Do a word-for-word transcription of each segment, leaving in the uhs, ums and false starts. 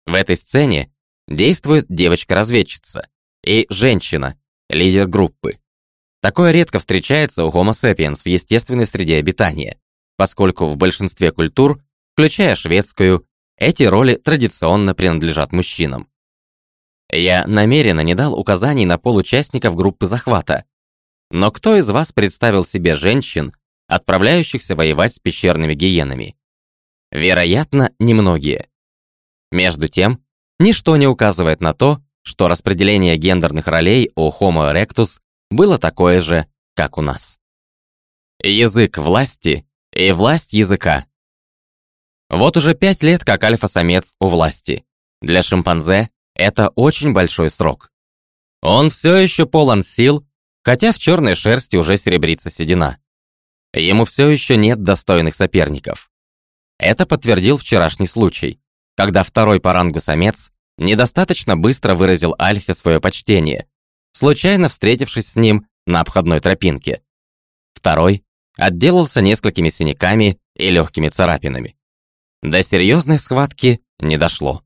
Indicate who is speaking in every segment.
Speaker 1: В этой сцене действует девочка-разведчица и женщина, лидер группы. Такое редко встречается у Homo sapiens в естественной среде обитания, поскольку в большинстве культур, включая шведскую, эти роли традиционно принадлежат мужчинам. Я намеренно не дал указаний на пол участников группы захвата, но кто из вас представил себе женщин, отправляющихся воевать с пещерными гиенами? Вероятно, немногие. Между тем, ничто не указывает на то, что распределение гендерных ролей у Homo erectus было такое же, как у нас. Язык власти и власть языка. Вот уже пять лет как альфа-самец у власти. Для шимпанзе это очень большой срок. Он все еще полон сил, хотя в черной шерсти уже серебрится седина. Ему все еще нет достойных соперников. Это подтвердил вчерашний случай, когда второй по рангу самец недостаточно быстро выразил альфе свое почтение, случайно встретившись с ним на обходной тропинке. Второй отделался несколькими синяками и легкими царапинами. До серьезной схватки не дошло.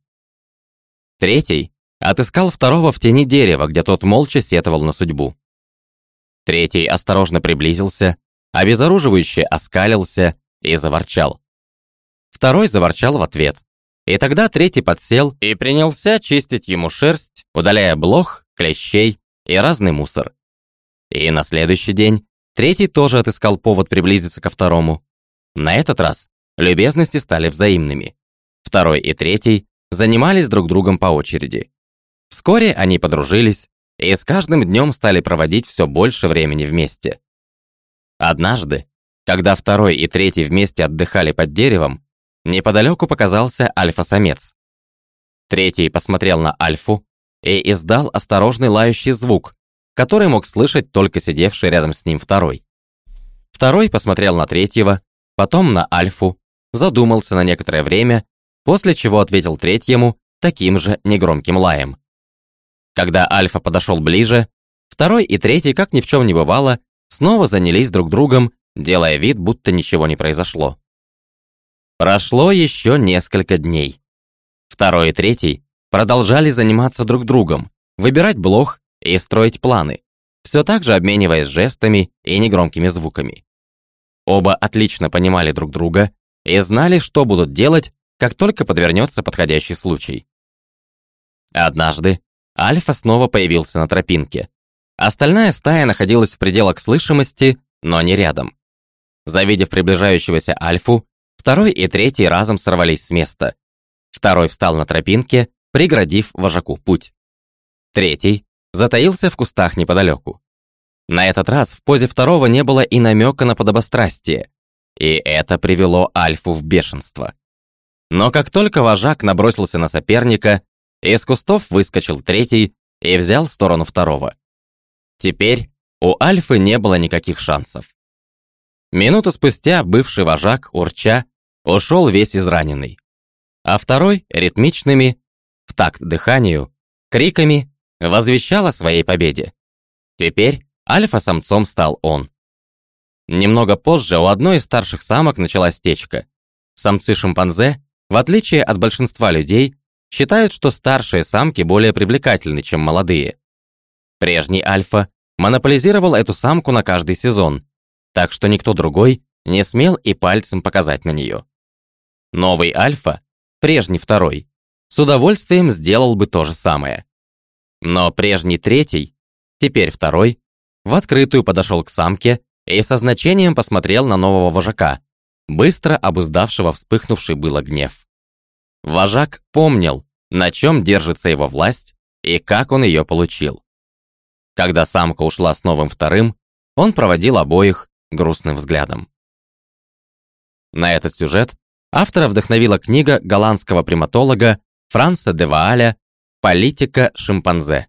Speaker 1: Третий отыскал второго в тени дерева, где тот молча сетовал на судьбу. Третий осторожно приблизился, обезоруживающе оскалился и заворчал. Второй заворчал в ответ. И тогда третий подсел и принялся чистить ему шерсть, удаляя блох, клещей и разный мусор. И на следующий день третий тоже отыскал повод приблизиться ко второму. На этот раз любезности стали взаимными. Второй и третий занимались друг другом по очереди. Вскоре они подружились и с каждым днем стали проводить все больше времени вместе. Однажды, когда второй и третий вместе отдыхали под деревом, неподалеку показался альфа-самец. Третий посмотрел на альфу и издал осторожный лающий звук, который мог слышать только сидевший рядом с ним второй. Второй посмотрел на третьего, потом на альфу, задумался на некоторое время, после чего ответил третьему таким же негромким лаем. Когда альфа подошел ближе, второй и третий, как ни в чем не бывало, снова занялись друг другом, делая вид, будто ничего не произошло. Прошло еще несколько дней. Второй и третий продолжали заниматься друг другом, выбирать блох и строить планы, все так же обмениваясь жестами и негромкими звуками. Оба отлично понимали друг друга и знали, что будут делать, как только подвернется подходящий случай. Однажды альфа снова появился на тропинке. Остальная стая находилась в пределах слышимости, но не рядом. Завидев приближающегося альфу, второй и третий разом сорвались с места. Второй встал на тропинке, преградив вожаку путь. Третий затаился в кустах неподалеку. На этот раз в позе второго не было и намека на подобострастие, и это привело альфу в бешенство. Но как только вожак набросился на соперника, из кустов выскочил третий и взял сторону второго. Теперь у альфы не было никаких шансов. Минуту спустя бывший вожак, урча, ушел весь израненный, а второй ритмичными, в такт дыханию, криками возвещал о своей победе. Теперь альфа-самцом стал он. Немного позже у одной из старших самок началась течка. Самцы шимпанзе, в отличие от большинства людей, считают, что старшие самки более привлекательны, чем молодые. Прежний альфа монополизировал эту самку на каждый сезон, так что никто другой не смел и пальцем показать на нее. Новый альфа, прежний второй, с удовольствием сделал бы то же самое. Но прежний третий, теперь второй, в открытую подошел к самке и со значением посмотрел на нового вожака, быстро обуздавшего вспыхнувший было гнев. Вожак помнил, на чем держится его власть и как он ее получил. Когда самка ушла с новым вторым, он проводил обоих грустным взглядом. На этот сюжет автора вдохновила книга голландского приматолога Франса де Вааля «Политика шимпанзе».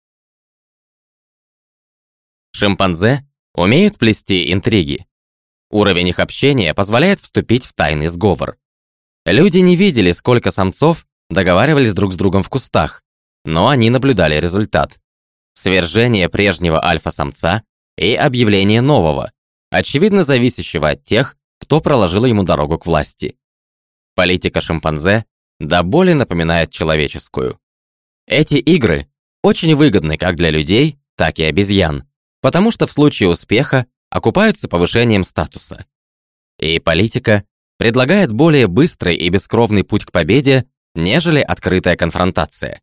Speaker 1: Шимпанзе умеют плести интриги. Уровень их общения позволяет вступить в тайный сговор. Люди не видели, сколько самцов договаривались друг с другом в кустах, но они наблюдали результат. Свержение прежнего альфа-самца и объявление нового, очевидно зависящего от тех, кто проложил ему дорогу к власти. Политика шимпанзе до боли напоминает человеческую. Эти игры очень выгодны как для людей, так и обезьян, потому что в случае успеха окупаются повышением статуса. И политика предлагает более быстрый и бескровный путь к победе, нежели открытая конфронтация.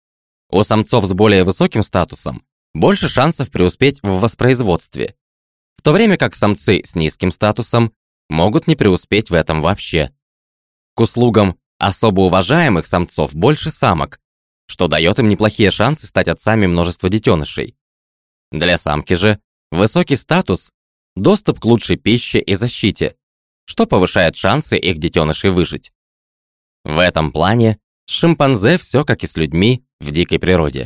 Speaker 1: У самцов с более высоким статусом больше шансов преуспеть в воспроизводстве, в то время как самцы с низким статусом могут не преуспеть в этом вообще. К услугам особо уважаемых самцов больше самок, что дает им неплохие шансы стать отцами множества детенышей. Для самки же высокий статус – доступ к лучшей пище и защите, что повышает шансы их детенышей выжить. В этом плане с шимпанзе все как и с людьми в дикой природе.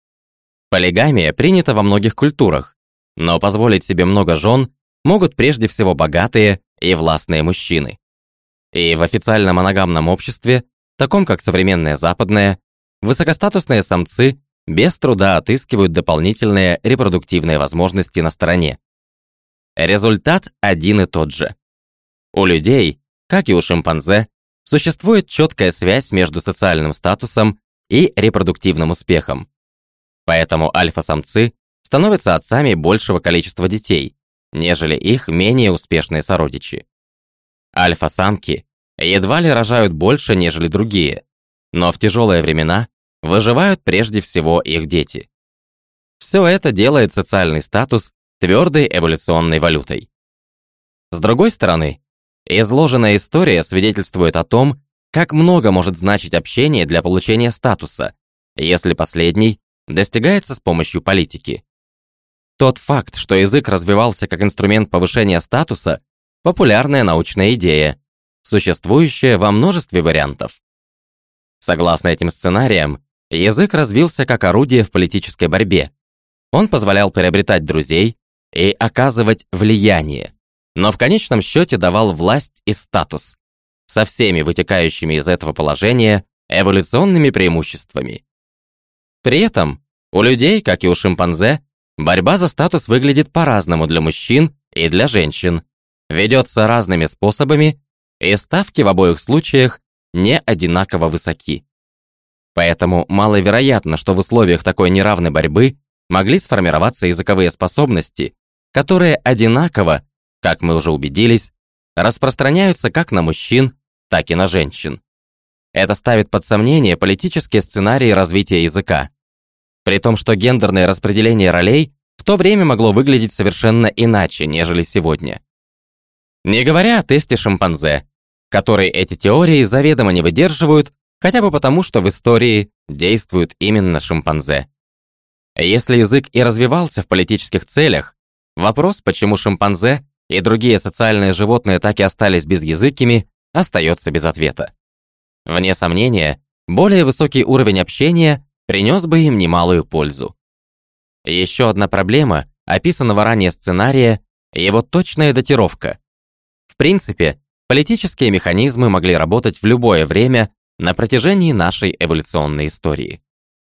Speaker 1: Полигамия принята во многих культурах, но позволить себе много жен могут прежде всего богатые и властные мужчины. И в официально моногамном обществе, таком как современное западное, высокостатусные самцы без труда отыскивают дополнительные репродуктивные возможности на стороне. Результат один и тот же. У людей, как и у шимпанзе, существует четкая связь между социальным статусом и репродуктивным успехом. Поэтому альфа-самцы становятся отцами большего количества детей, нежели их менее успешные сородичи. Альфа-самки едва ли рожают больше, нежели другие, но в тяжелые времена выживают прежде всего их дети. Все это делает социальный статус твердой эволюционной валютой. С другой стороны, изложенная история свидетельствует о том, как много может значить общение для получения статуса, если последний достигается с помощью политики. Тот факт, что язык развивался как инструмент повышения статуса, популярная научная идея, существующая во множестве вариантов. Согласно этим сценариям, язык развился как орудие в политической борьбе. Он позволял приобретать друзей и оказывать влияние, но в конечном счете давал власть и статус, со всеми вытекающими из этого положения эволюционными преимуществами. При этом у людей, как и у шимпанзе, борьба за статус выглядит по-разному для мужчин и для женщин, ведется разными способами, и ставки в обоих случаях не одинаково высоки. Поэтому маловероятно, что в условиях такой неравной борьбы могли сформироваться языковые способности, которые одинаково, как мы уже убедились, распространяются как на мужчин, так и на женщин. Это ставит под сомнение политические сценарии развития языка. При том, что гендерное распределение ролей в то время могло выглядеть совершенно иначе, нежели сегодня. Не говоря о тесте шимпанзе, который эти теории заведомо не выдерживают, хотя бы потому, что в истории действуют именно шимпанзе. Если язык и развивался в политических целях, вопрос, почему шимпанзе и другие социальные животные так и остались безязыкими, остается без ответа. Вне сомнения, более высокий уровень общения принес бы им немалую пользу. Еще одна проблема, описанного ранее сценария, его точная датировка. В принципе, политические механизмы могли работать в любое время на протяжении нашей эволюционной истории.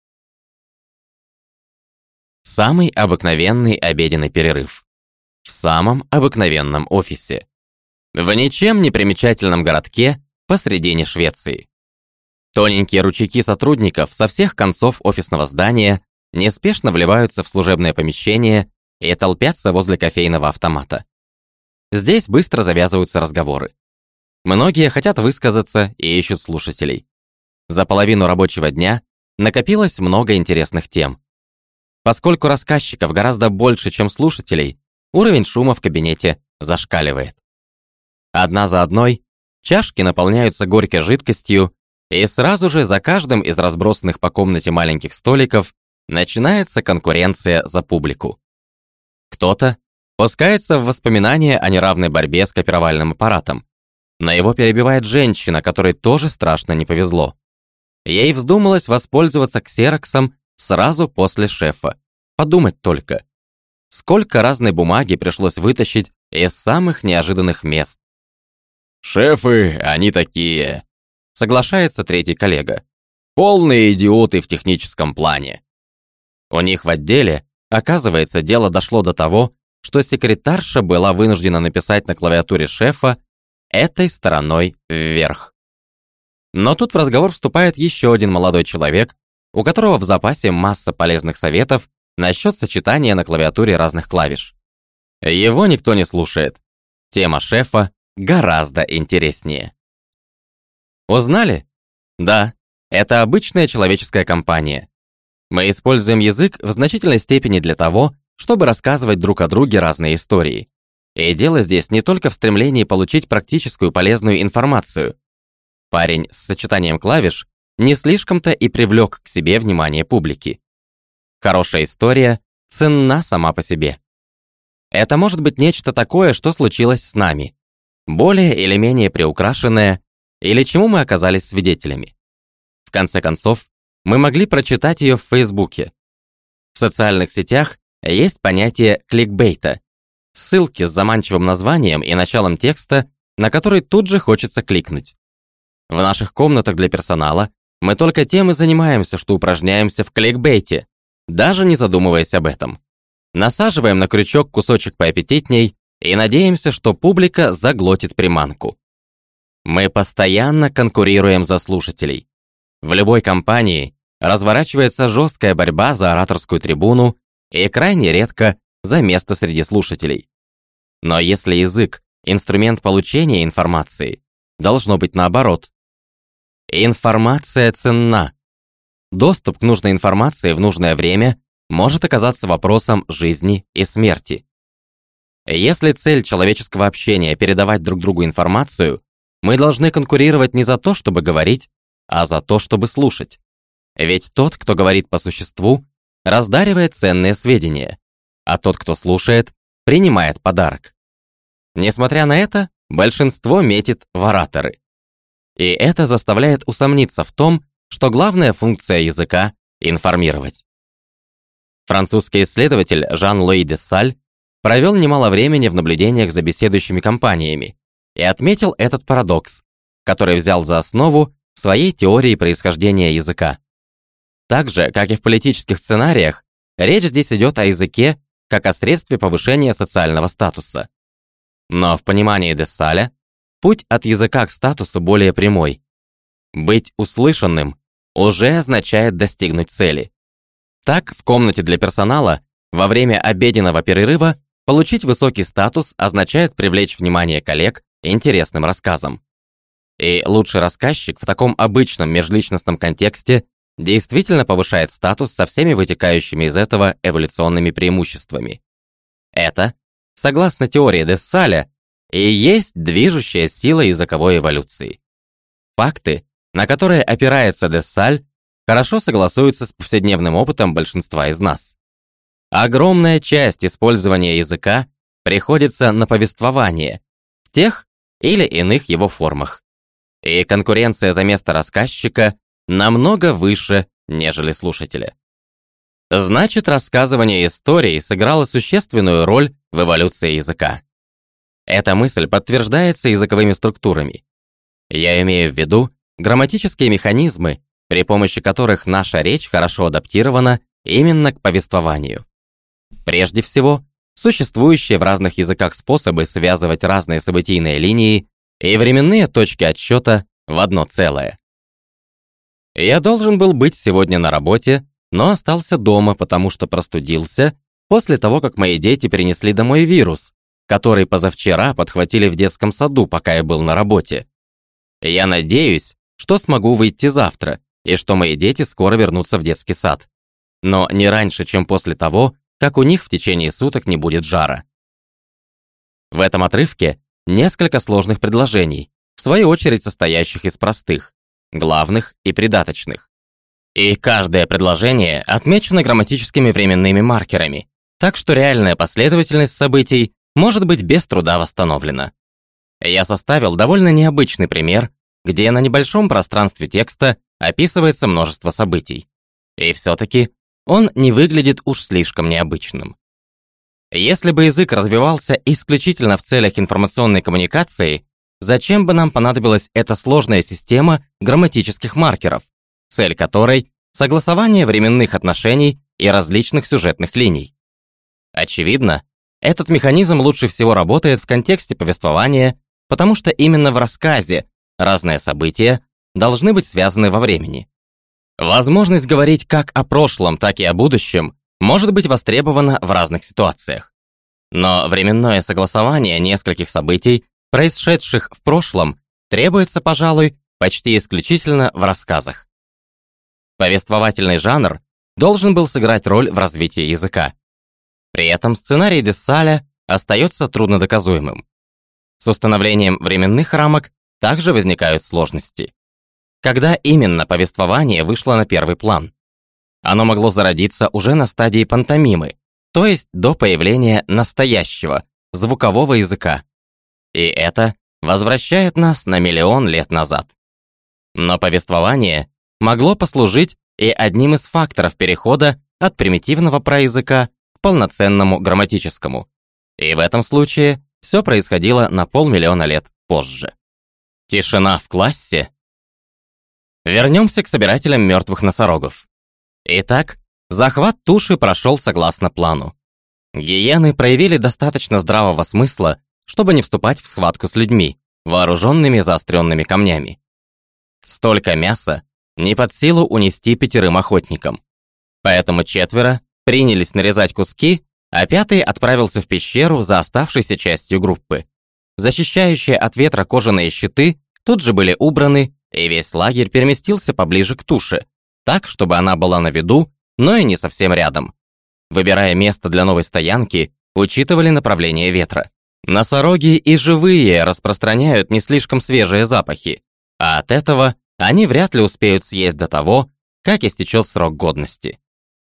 Speaker 1: Самый обыкновенный обеденный перерыв. В самом обыкновенном офисе. В ничем не примечательном городке посредине Швеции. Тоненькие ручейки сотрудников со всех концов офисного здания неспешно вливаются в служебное помещение и толпятся возле кофейного автомата. Здесь быстро завязываются разговоры. Многие хотят высказаться и ищут слушателей. За половину рабочего дня накопилось много интересных тем. Поскольку рассказчиков гораздо больше, чем слушателей, уровень шума в кабинете зашкаливает. Одна за одной чашки наполняются горькой жидкостью, и сразу же за каждым из разбросанных по комнате маленьких столиков начинается конкуренция за публику. Кто-то пускается в воспоминания о неравной борьбе с копировальным аппаратом, но его перебивает женщина, которой тоже страшно не повезло. Ей вздумалось воспользоваться ксероксом сразу после шефа. Подумать только. Сколько разной бумаги пришлось вытащить из самых неожиданных мест. «Шефы, они такие», — соглашается третий коллега. «Полные идиоты в техническом плане». У них в отделе, оказывается, дело дошло до того, что секретарша была вынуждена написать на клавиатуре шефа этой стороной вверх. Но тут в разговор вступает еще один молодой человек, у которого в запасе масса полезных советов насчет сочетания на клавиатуре разных клавиш. Его никто не слушает. Тема шефа гораздо интереснее. Узнали? Да, это обычная человеческая компания. Мы используем язык в значительной степени для того, чтобы рассказывать друг о друге разные истории. И дело здесь не только в стремлении получить практическую полезную информацию. Парень с сочетанием клавиш не слишком-то и привлек к себе внимание публики. Хорошая история ценна сама по себе. Это может быть нечто такое, что случилось с нами, более или менее приукрашенное, или чему мы оказались свидетелями. В конце концов, мы могли прочитать ее в Фейсбуке. В социальных сетях есть понятие кликбейта, ссылки с заманчивым названием и началом текста, на который тут же хочется кликнуть. В наших комнатах для персонала мы только тем и занимаемся, что упражняемся в кликбейте, даже не задумываясь об этом. Насаживаем на крючок кусочек поаппетитней и надеемся, что публика заглотит приманку. Мы постоянно конкурируем за слушателей. В любой компании разворачивается жесткая борьба за ораторскую трибуну и крайне редко за место среди слушателей. Но если язык – инструмент получения информации, должно быть наоборот. Информация ценна. Доступ к нужной информации в нужное время может оказаться вопросом жизни и смерти. Если цель человеческого общения – передавать друг другу информацию, мы должны конкурировать не за то, чтобы говорить, а за то, чтобы слушать. Ведь тот, кто говорит по существу, раздаривает ценные сведения, а тот, кто слушает, принимает подарок. Несмотря на это, большинство метит в ораторы. И это заставляет усомниться в том, что главная функция языка – информировать. Французский исследователь Жан-Луи Дессаль провел немало времени в наблюдениях за беседующими компаниями и отметил этот парадокс, который взял за основу своей теории происхождения языка. Так же, как и в политических сценариях, речь здесь идет о языке как о средстве повышения социального статуса. Но в понимании Дессаля путь от языка к статусу более прямой. Быть услышанным уже означает достигнуть цели. Так, в комнате для персонала во время обеденного перерыва получить высокий статус означает привлечь внимание коллег интересным рассказом. И лучший рассказчик в таком обычном межличностном контексте действительно повышает статус со всеми вытекающими из этого эволюционными преимуществами. Это, согласно теории Дессаля, и есть движущая сила языковой эволюции. Факты, на которые опирается Дессаль, хорошо согласуются с повседневным опытом большинства из нас. Огромная часть использования языка приходится на повествование в тех или иных его формах. И конкуренция за место рассказчика намного выше, нежели слушателя. Значит, рассказывание историй сыграло существенную роль в эволюции языка. Эта мысль подтверждается языковыми структурами. Я имею в виду грамматические механизмы, при помощи которых наша речь хорошо адаптирована именно к повествованию. Прежде всего, существующие в разных языках способы связывать разные событийные линии и временные точки отсчета в одно целое. Я должен был быть сегодня на работе, но остался дома, потому что простудился после того, как мои дети принесли домой вирус, который позавчера подхватили в детском саду, пока я был на работе. Я надеюсь, что смогу выйти завтра, и что мои дети скоро вернутся в детский сад. Но не раньше, чем после того, как у них в течение суток не будет жара. В этом отрывке несколько сложных предложений, в свою очередь состоящих из простых, главных и придаточных. И каждое предложение отмечено грамматическими временными маркерами, так что реальная последовательность событий может быть без труда восстановлена. Я составил довольно необычный пример, где на небольшом пространстве текста описывается множество событий. И все-таки он не выглядит уж слишком необычным. Если бы язык развивался исключительно в целях информационной коммуникации, зачем бы нам понадобилась эта сложная система грамматических маркеров, цель которой — согласование временных отношений и различных сюжетных линий? Очевидно, этот механизм лучше всего работает в контексте повествования, потому что именно в рассказе разные события должны быть связаны во времени. Возможность говорить как о прошлом, так и о будущем может быть востребована в разных ситуациях. Но временное согласование нескольких событий, происшедших в прошлом, требуется, пожалуй, почти исключительно в рассказах. Повествовательный жанр должен был сыграть роль в развитии языка. При этом сценарий де Салля остается труднодоказуемым. С установлением временных рамок также возникают сложности. Когда именно повествование вышло на первый план? Оно могло зародиться уже на стадии пантомимы, то есть до появления настоящего, звукового языка. И это возвращает нас на миллион лет назад. Но повествование могло послужить и одним из факторов перехода от примитивного праязыка к полноценному грамматическому. И в этом случае все происходило на полмиллиона лет позже. Тишина в классе. Вернемся к собирателям мертвых носорогов. Итак, захват туши прошел согласно плану. Гиены проявили достаточно здравого смысла, чтобы не вступать в схватку с людьми, вооруженными заостренными камнями. Столько мяса не под силу унести пятерым охотникам. Поэтому четверо принялись нарезать куски, а пятый отправился в пещеру за оставшейся частью группы. Защищающие от ветра кожаные щиты тут же были убраны, и весь лагерь переместился поближе к туше, так, чтобы она была на виду, но и не совсем рядом. Выбирая место для новой стоянки, учитывали направление ветра. Носороги и живые распространяют не слишком свежие запахи, а от этого они вряд ли успеют съесть до того, как истечет срок годности.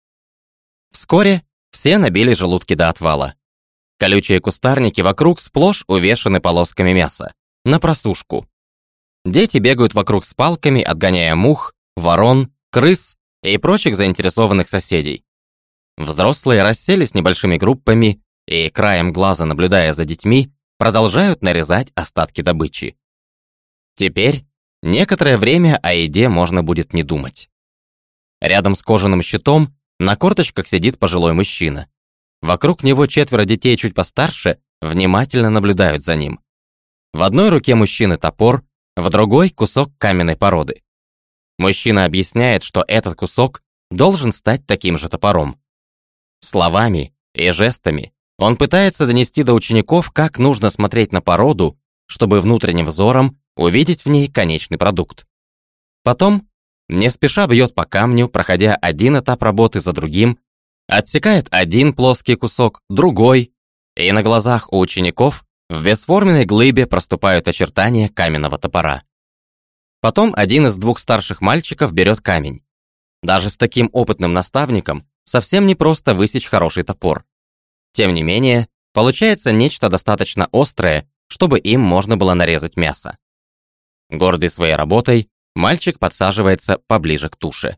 Speaker 1: Вскоре все набили желудки до отвала. Колючие кустарники вокруг сплошь увешаны полосками мяса, на просушку. Дети бегают вокруг с палками, отгоняя мух, ворон, крыс и прочих заинтересованных соседей. Взрослые расселись небольшими группами и, краем глаза наблюдая за детьми, продолжают нарезать остатки добычи. Теперь некоторое время о еде можно будет не думать. Рядом с кожаным щитом на корточках сидит пожилой мужчина. Вокруг него четверо детей чуть постарше внимательно наблюдают за ним. В одной руке мужчины топор, в другой кусок каменной породы. Мужчина объясняет, что этот кусок должен стать таким же топором. Словами и жестами он пытается донести до учеников, как нужно смотреть на породу, чтобы внутренним взором увидеть в ней конечный продукт. Потом не спеша бьет по камню, проходя один этап работы за другим, отсекает один плоский кусок, другой, и на глазах у учеников в бесформенной глыбе проступают очертания каменного топора. Потом один из двух старших мальчиков берет камень. Даже с таким опытным наставником совсем непросто высечь хороший топор. Тем не менее, получается нечто достаточно острое, чтобы им можно было нарезать мясо. Гордый своей работой, мальчик подсаживается поближе к туше.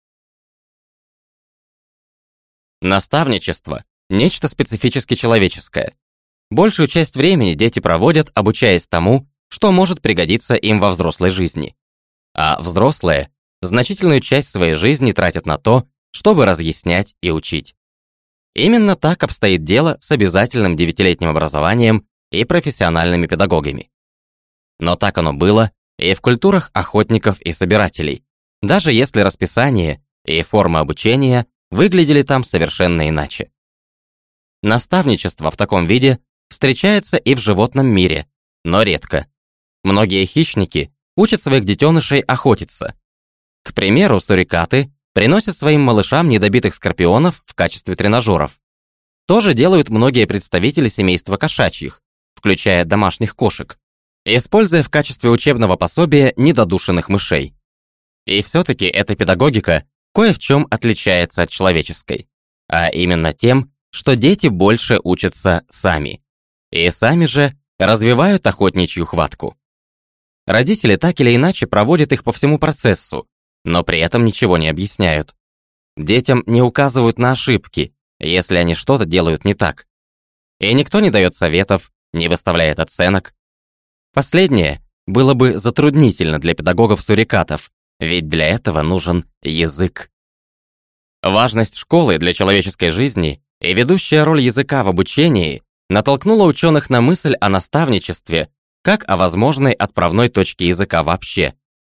Speaker 1: Наставничество – нечто специфически человеческое. Большую часть времени дети проводят, обучаясь тому, что может пригодиться им во взрослой жизни. А взрослые значительную часть своей жизни тратят на то, чтобы разъяснять и учить. Именно так обстоит дело с обязательным девятилетним образованием и профессиональными педагогами. Но так оно было и в культурах охотников и собирателей, даже если расписание и форма обучения выглядели там совершенно иначе. Наставничество в таком виде встречается и в животном мире, но редко. Многие хищники учат своих детенышей охотиться. К примеру, сурикаты приносят своим малышам недобитых скорпионов в качестве тренажеров. То же делают многие представители семейства кошачьих, включая домашних кошек, используя в качестве учебного пособия недодушенных мышей. И все-таки эта педагогика кое в чем отличается от человеческой, а именно тем, что дети больше учатся сами, и сами же развивают охотничью хватку. Родители так или иначе проводят их по всему процессу, но при этом ничего не объясняют. Детям не указывают на ошибки, если они что-то делают не так. И никто не дает советов, не выставляет оценок. Последнее было бы затруднительно для педагогов-сурикатов, ведь для этого нужен язык. Важность школы для человеческой жизни и ведущая роль языка в обучении натолкнула ученых на мысль о наставничестве как о возможной отправной точке языка вообще.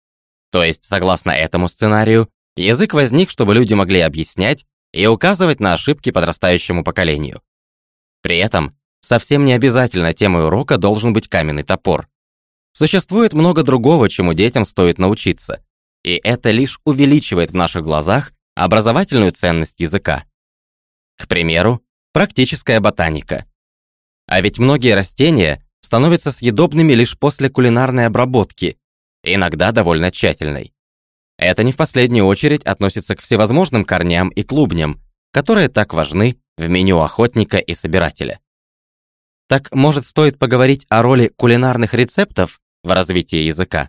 Speaker 1: То есть, согласно этому сценарию, язык возник, чтобы люди могли объяснять и указывать на ошибки подрастающему поколению. При этом, совсем не обязательно темой урока должен быть каменный топор. Существует много другого, чему детям стоит научиться, и это лишь увеличивает в наших глазах образовательную ценность языка. К примеру, практическая ботаника. А ведь многие растения становятся съедобными лишь после кулинарной обработки, иногда довольно тщательной. Это не в последнюю очередь относится к всевозможным корням и клубням, которые так важны в меню охотника и собирателя. Так, может, стоит поговорить о роли кулинарных рецептов в развитии языка?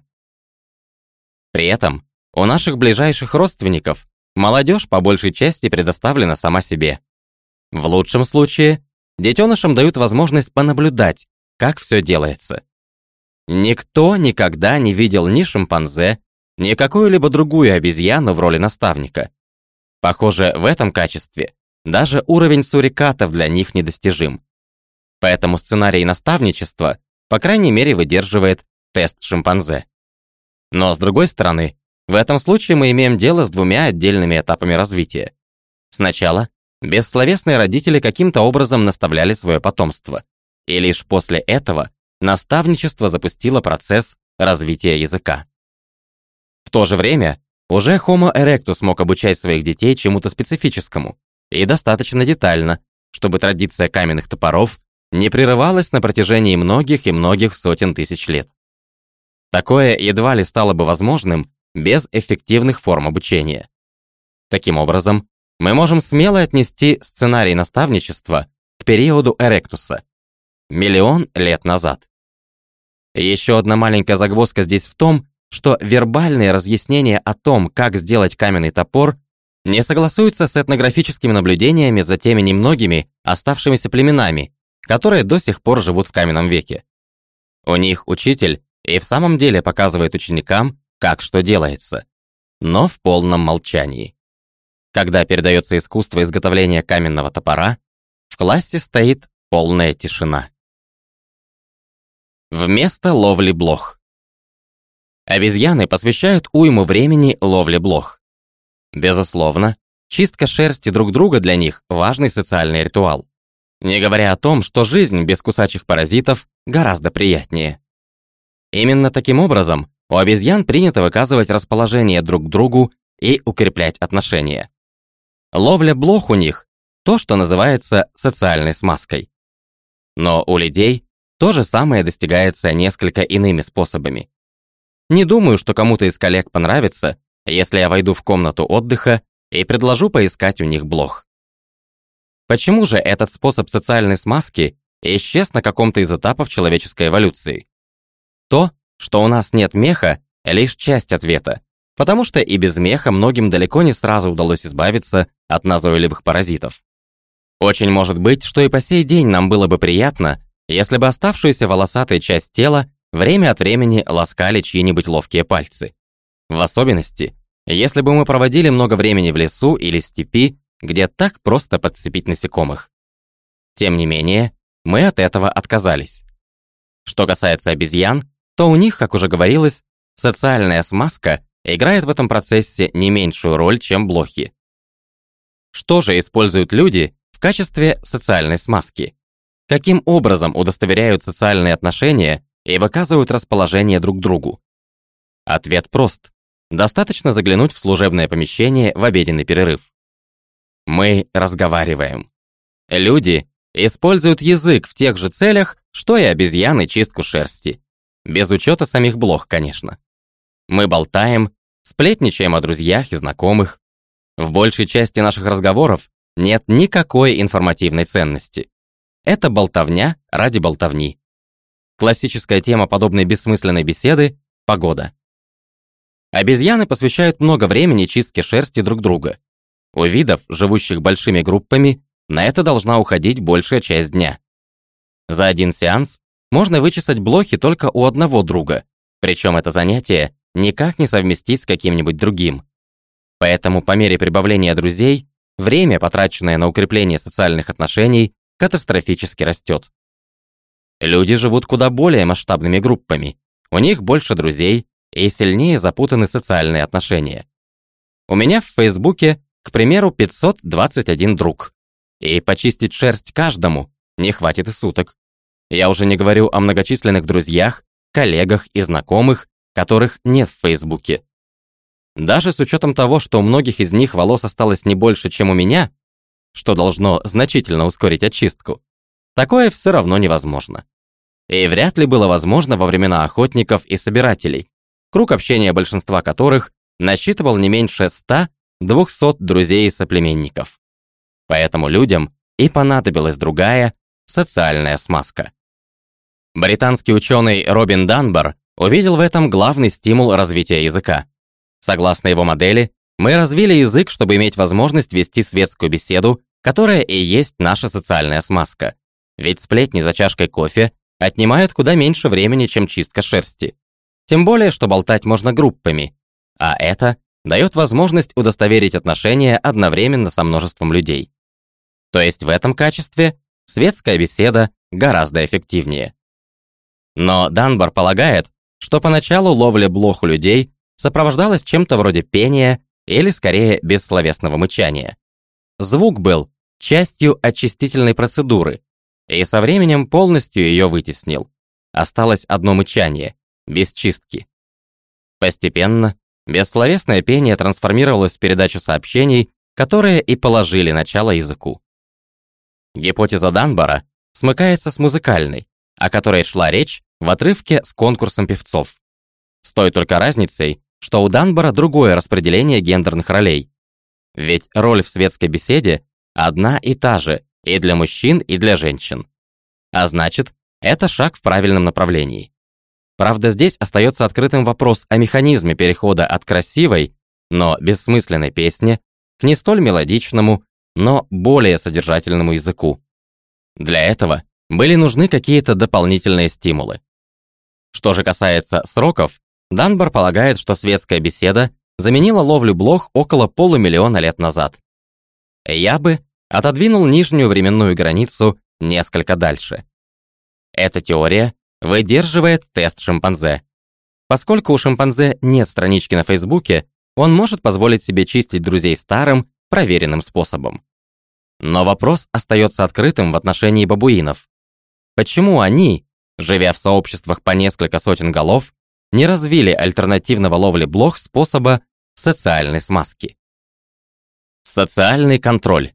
Speaker 1: При этом у наших ближайших родственников молодежь по большей части предоставлена сама себе. В лучшем случае детенышам дают возможность понаблюдать, как все делается. Никто никогда не видел ни шимпанзе, ни какую-либо другую обезьяну в роли наставника. Похоже, в этом качестве даже уровень сурикатов для них недостижим. Поэтому сценарий наставничества, по крайней мере, выдерживает тест шимпанзе. Но, с другой стороны, в этом случае мы имеем дело с двумя отдельными этапами развития. Сначала бессловесные родители каким-то образом наставляли свое потомство, и лишь после этого наставничество запустило процесс развития языка. В то же время уже Homo erectus мог обучать своих детей чему-то специфическому, и достаточно детально, чтобы традиция каменных топоров не прерывалась на протяжении многих и многих сотен тысяч лет. Такое едва ли стало бы возможным без эффективных форм обучения. Таким образом, мы можем смело отнести сценарий наставничества к периоду Эректуса, миллион лет назад. Еще одна маленькая загвоздка здесь в том, что вербальные разъяснения о том, как сделать каменный топор, не согласуются с этнографическими наблюдениями за теми немногими оставшимися племенами, которые до сих пор живут в каменном веке. У них учитель и в самом деле показывает ученикам, как что делается, но в полном молчании. Когда передается искусство изготовления каменного топора, в классе стоит полная тишина. Вместо ловли блох. Обезьяны посвящают уйму времени ловле блох. Безусловно, чистка шерсти друг друга для них – важный социальный ритуал. Не говоря о том, что жизнь без кусачих паразитов гораздо приятнее. Именно таким образом у обезьян принято выказывать расположение друг к другу и укреплять отношения. Ловля блох у них – то, что называется социальной смазкой. Но у людей то же самое достигается несколько иными способами. Не думаю, что кому-то из коллег понравится, если я войду в комнату отдыха и предложу поискать у них блох. Почему же этот способ социальной смазки исчез на каком-то из этапов человеческой эволюции? То, что у нас нет меха, лишь часть ответа, потому что и без меха многим далеко не сразу удалось избавиться от назойливых паразитов. Очень может быть, что и по сей день нам было бы приятно, если бы оставшуюся волосатой часть тела время от времени ласкали чьи-нибудь ловкие пальцы. В особенности, если бы мы проводили много времени в лесу или степи, где так просто подцепить насекомых. Тем не менее, мы от этого отказались. Что касается обезьян, то у них, как уже говорилось, социальная смазка играет в этом процессе не меньшую роль, чем блохи. Что же используют люди в качестве социальной смазки? Каким образом удостоверяют социальные отношения и выказывают расположение друг к другу? Ответ прост. Достаточно заглянуть в служебное помещение в обеденный перерыв. Мы разговариваем. Люди используют язык в тех же целях, что и обезьяны чистку шерсти. Без учета самих блох, конечно. Мы болтаем, сплетничаем о друзьях и знакомых. В большей части наших разговоров нет никакой информативной ценности. Это болтовня ради болтовни. Классическая тема подобной бессмысленной беседы – погода. Обезьяны посвящают много времени чистке шерсти друг друга. У видов, живущих большими группами, на это должна уходить большая часть дня. За один сеанс можно вычесать блохи только у одного друга, причем это занятие никак не совместить с каким-нибудь другим. Поэтому по мере прибавления друзей, время, потраченное на укрепление социальных отношений, катастрофически растет. Люди живут куда более масштабными группами, у них больше друзей, и сильнее запутаны социальные отношения. У меня в Фейсбуке, к примеру, пятьсот двадцать один друг, и почистить шерсть каждому не хватит и суток. Я уже не говорю о многочисленных друзьях, коллегах и знакомых, которых нет в Фейсбуке. Даже с учетом того, что у многих из них волос осталось не больше, чем у меня, что должно значительно ускорить очистку, такое все равно невозможно. И вряд ли было возможно во времена охотников и собирателей, круг общения большинства которых насчитывал не меньше ста-двухсот друзей и соплеменников. Поэтому людям и понадобилась другая социальная смазка. Британский ученый Робин Данбар увидел в этом главный стимул развития языка. Согласно его модели, мы развили язык, чтобы иметь возможность вести светскую беседу, которая и есть наша социальная смазка. Ведь сплетни за чашкой кофе отнимают куда меньше времени, чем чистка шерсти. Тем более, что болтать можно группами, а это дает возможность удостоверить отношения одновременно со множеством людей. То есть в этом качестве светская беседа гораздо эффективнее. Но Данбар полагает, что поначалу ловля блох у людей сопровождалась чем-то вроде пения или, скорее, бессловесного мычания. Звук был частью очистительной процедуры, и со временем полностью ее вытеснил. Осталось одно мычание, без чистки. Постепенно бессловесное пение трансформировалось в передачу сообщений, которые и положили начало языку. Гипотеза Данбара смыкается с музыкальной, о которой шла речь в отрывке с конкурсом певцов. С той только разницей, что у Данбара другое распределение гендерных ролей. Ведь роль в светской беседе одна и та же и для мужчин, и для женщин. А значит, это шаг в правильном направлении. Правда, здесь остается открытым вопрос о механизме перехода от красивой, но бессмысленной песни к не столь мелодичному, но более содержательному языку. Для этого были нужны какие-то дополнительные стимулы. Что же касается сроков, Данбар полагает, что светская беседа заменила ловлю блох около полумиллиона лет назад. Я бы отодвинул нижнюю временную границу несколько дальше. Эта теория выдерживает тест шимпанзе. Поскольку у шимпанзе нет странички на Фейсбуке, он может позволить себе чистить друзей старым, проверенным способом. Но вопрос остается открытым в отношении бабуинов. Почему они, живя в сообществах по несколько сотен голов, не развили альтернативного ловли блох способа социальной смазки? Социальный контроль.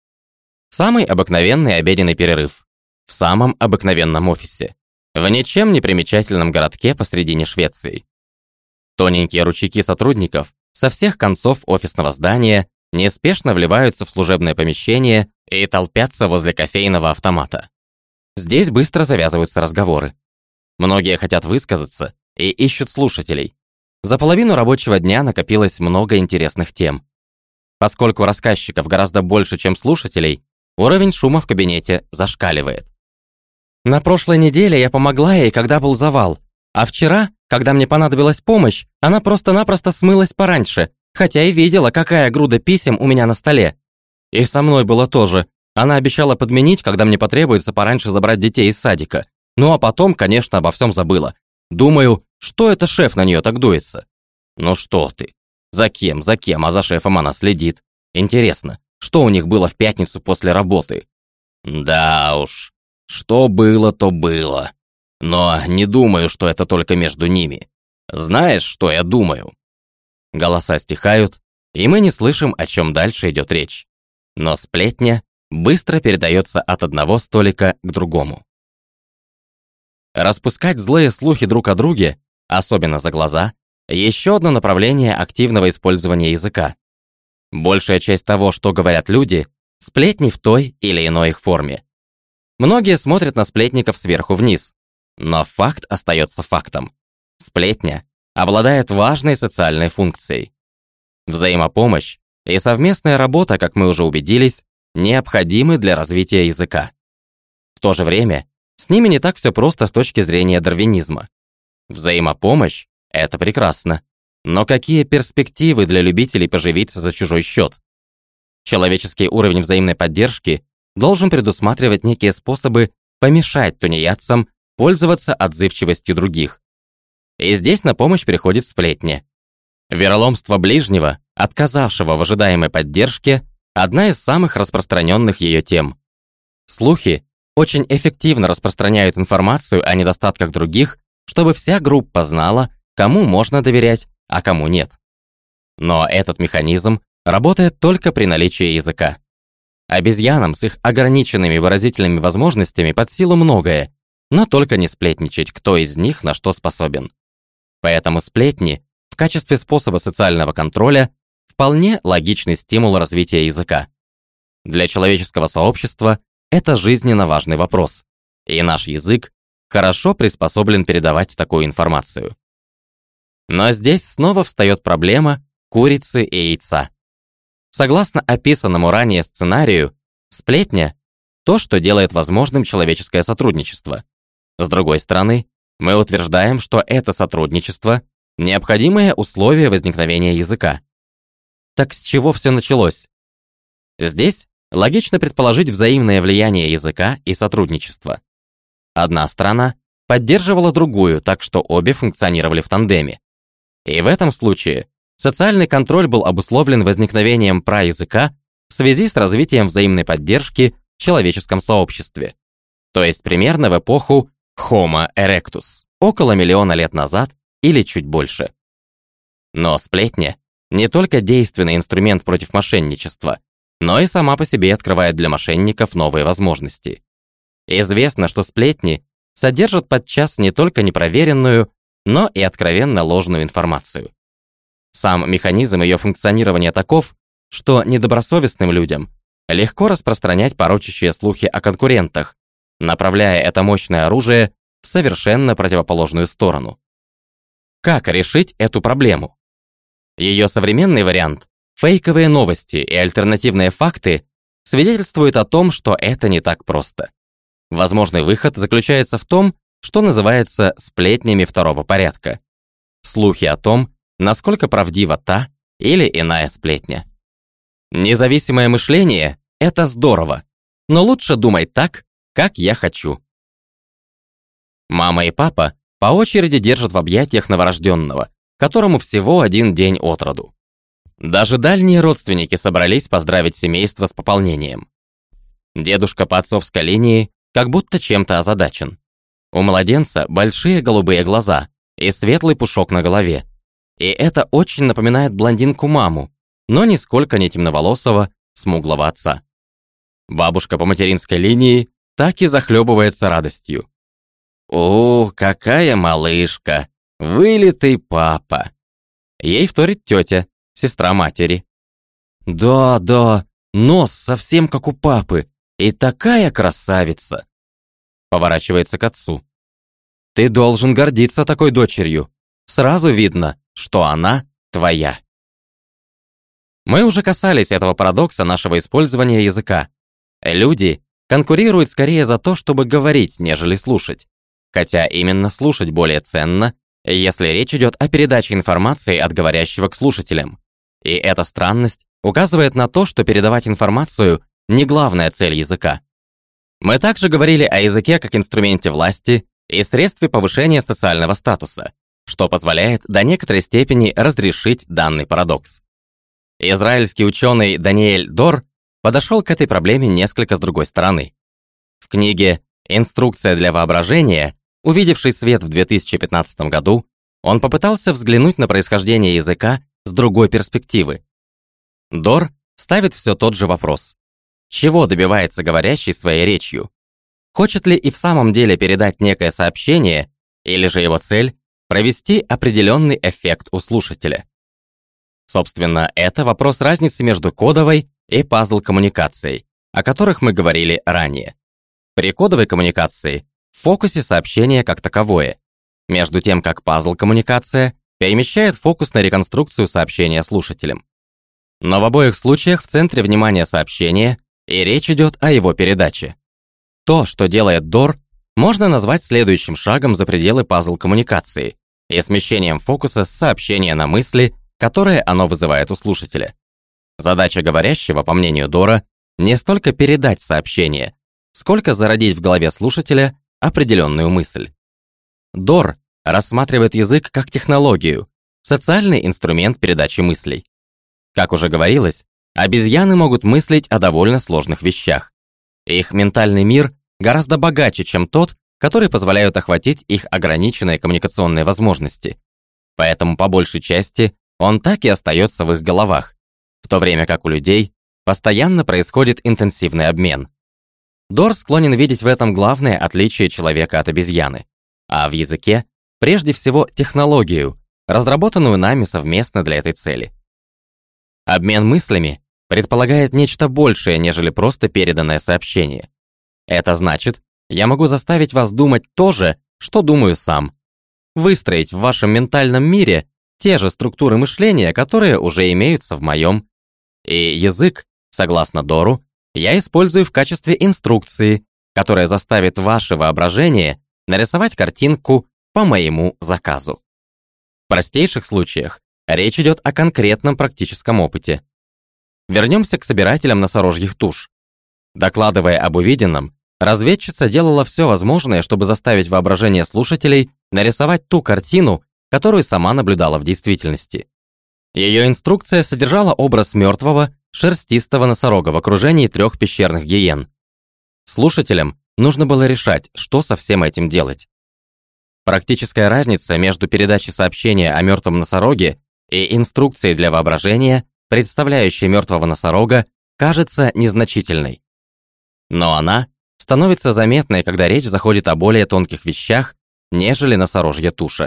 Speaker 1: Самый обыкновенный обеденный перерыв. В самом обыкновенном офисе. В ничем не примечательном городке посредине Швеции. Тоненькие ручейки сотрудников со всех концов офисного здания неспешно вливаются в служебное помещение и толпятся возле кофейного автомата. Здесь быстро завязываются разговоры. Многие хотят высказаться и ищут слушателей. За половину рабочего дня накопилось много интересных тем. Поскольку рассказчиков гораздо больше, чем слушателей, уровень шума в кабинете зашкаливает. На прошлой неделе я помогла ей, когда был завал, а вчера, когда мне понадобилась помощь, она просто-напросто смылась пораньше, хотя и видела, какая груда писем у меня на столе. И со мной было тоже. Она обещала подменить, когда мне потребуется пораньше забрать детей из садика. Ну а потом, конечно, обо всем забыла. Думаю, что это шеф на нее так дуется? Ну что ты? За кем, за кем, а за шефом она следит. Интересно, что у них было в пятницу после работы? Да уж, что было, то было. Но не думаю, что это только между ними. Знаешь, что я думаю? Голоса стихают, и мы не слышим, о чем дальше идет речь. Но сплетня быстро передается от одного столика к другому. Распускать злые слухи друг о друге, особенно за глаза, еще одно направление активного использования языка. Большая часть того, что говорят люди, сплетни в той или иной их форме. Многие смотрят на сплетников сверху вниз, но факт остается фактом. Сплетня обладает важной социальной функцией. Взаимопомощь и совместная работа, как мы уже убедились, необходимы для развития языка. В то же время, с ними не так все просто с точки зрения дарвинизма. Взаимопомощь — это прекрасно, но какие перспективы для любителей поживиться за чужой счет? Человеческий уровень взаимной поддержки должен предусматривать некие способы помешать тунеядцам пользоваться отзывчивостью других. И здесь на помощь приходит сплетни. Вероломство ближнего, отказавшего в ожидаемой поддержке, одна из самых распространенных ее тем. Слухи очень эффективно распространяют информацию о недостатках других, чтобы вся группа знала, кому можно доверять, а кому нет. Но этот механизм работает только при наличии языка. Обезьянам с их ограниченными выразительными возможностями под силу многое, но только не сплетничать, кто из них на что способен. Поэтому сплетни в качестве способа социального контроля вполне логичный стимул развития языка. Для человеческого сообщества это жизненно важный вопрос, и наш язык хорошо приспособлен передавать такую информацию. Но здесь снова встает проблема курицы и яйца. Согласно описанному ранее сценарию, сплетня – то, что делает возможным человеческое сотрудничество. С другой стороны, мы утверждаем, что это сотрудничество – необходимое условие возникновения языка. Так с чего все началось? Здесь логично предположить взаимное влияние языка и сотрудничества. Одна сторона поддерживала другую, так что обе функционировали в тандеме. И в этом случае социальный контроль был обусловлен возникновением праязыка в связи с развитием взаимной поддержки в человеческом сообществе, то есть примерно в эпоху Homo erectus, около миллиона лет назад или чуть больше. Но сплетня не только действенный инструмент против мошенничества, но и сама по себе открывает для мошенников новые возможности. Известно, что сплетни содержат подчас не только непроверенную, но и откровенно ложную информацию. Сам механизм ее функционирования таков, что недобросовестным людям легко распространять порочащие слухи о конкурентах, направляя это мощное оружие в совершенно противоположную сторону. Как решить эту проблему? Ее современный вариант – фейковые новости и альтернативные факты – свидетельствуют о том, что это не так просто. Возможный выход заключается в том, что называется сплетнями второго порядка. Слухи о том, насколько правдива та или иная сплетня. Независимое мышление – это здорово, но лучше думай так, как я хочу. Мама и папа по очереди держат в объятиях новорожденного, которому всего один день от роду. Даже дальние родственники собрались поздравить семейство с пополнением. Дедушка по отцовской линии как будто чем-то озадачен. У младенца большие голубые глаза и светлый пушок на голове. И это очень напоминает блондинку-маму, но нисколько не темноволосого, смуглого отца. Бабушка по материнской линии так и захлебывается радостью. «О, какая малышка! Вылитый папа!» Ей вторит тетя, сестра матери. «Да, да, нос совсем как у папы, и такая красавица!» Поворачивается к отцу. «Ты должен гордиться такой дочерью. Сразу видно, что она твоя». Мы уже касались этого парадокса нашего использования языка. Люди конкурируют скорее за то, чтобы говорить, нежели слушать. Хотя именно слушать более ценно, если речь идет о передаче информации от говорящего к слушателям. И эта странность указывает на то, что передавать информацию – не главная цель языка. Мы также говорили о языке как инструменте власти и средстве повышения социального статуса, что позволяет до некоторой степени разрешить данный парадокс. Израильский ученый Даниэль Дор подошел к этой проблеме несколько с другой стороны. В книге «Инструкция для воображения», увидевшей свет в две тысячи пятнадцатом году, он попытался взглянуть на происхождение языка с другой перспективы. Дор ставит все тот же вопрос. Чего добивается говорящий своей речью? Хочет ли и в самом деле передать некое сообщение, или же его цель – провести определенный эффект у слушателя? Собственно, это вопрос разницы между кодовой и пазл-коммуникацией, о которых мы говорили ранее. При кодовой коммуникации в фокусе сообщение как таковое, между тем как пазл-коммуникация перемещает фокус на реконструкцию сообщения слушателям. Но в обоих случаях в центре внимания сообщения, и речь идет о его передаче. То, что делает Дор, можно назвать следующим шагом за пределы пазл-коммуникации и смещением фокуса с сообщения на мысли, которые оно вызывает у слушателя. Задача говорящего, по мнению Дора, не столько передать сообщение, сколько зародить в голове слушателя определенную мысль. Дор рассматривает язык как технологию, социальный инструмент передачи мыслей. Как уже говорилось, обезьяны могут мыслить о довольно сложных вещах. Их ментальный мир гораздо богаче, чем тот, который позволяет охватить их ограниченные коммуникационные возможности. Поэтому, по большей части, он так и остается в их головах, в то время как у людей постоянно происходит интенсивный обмен. Дор склонен видеть в этом главное отличие человека от обезьяны, а в языке прежде всего технологию, разработанную нами совместно для этой цели. Обмен мыслями предполагает нечто большее, нежели просто переданное сообщение. Это значит, я могу заставить вас думать то же, что думаю сам. Выстроить в вашем ментальном мире те же структуры мышления, которые уже имеются в моем. И язык, согласно Дору, я использую в качестве инструкции, которая заставит ваше воображение нарисовать картинку по моему заказу. В простейших случаях речь идет о конкретном практическом опыте. Вернемся к собирателям носорожьих туш. Докладывая об увиденном, разведчица делала все возможное, чтобы заставить воображение слушателей нарисовать ту картину, которую сама наблюдала в действительности. Ее инструкция содержала образ мертвого, шерстистого носорога в окружении трех пещерных гиен. Слушателям нужно было решать, что со всем этим делать. Практическая разница между передачей сообщения о мертвом носороге и инструкцией для воображения, представляющей мертвого носорога, кажется незначительной. Но она становится заметной, когда речь заходит о более тонких вещах, нежели носорожья туша.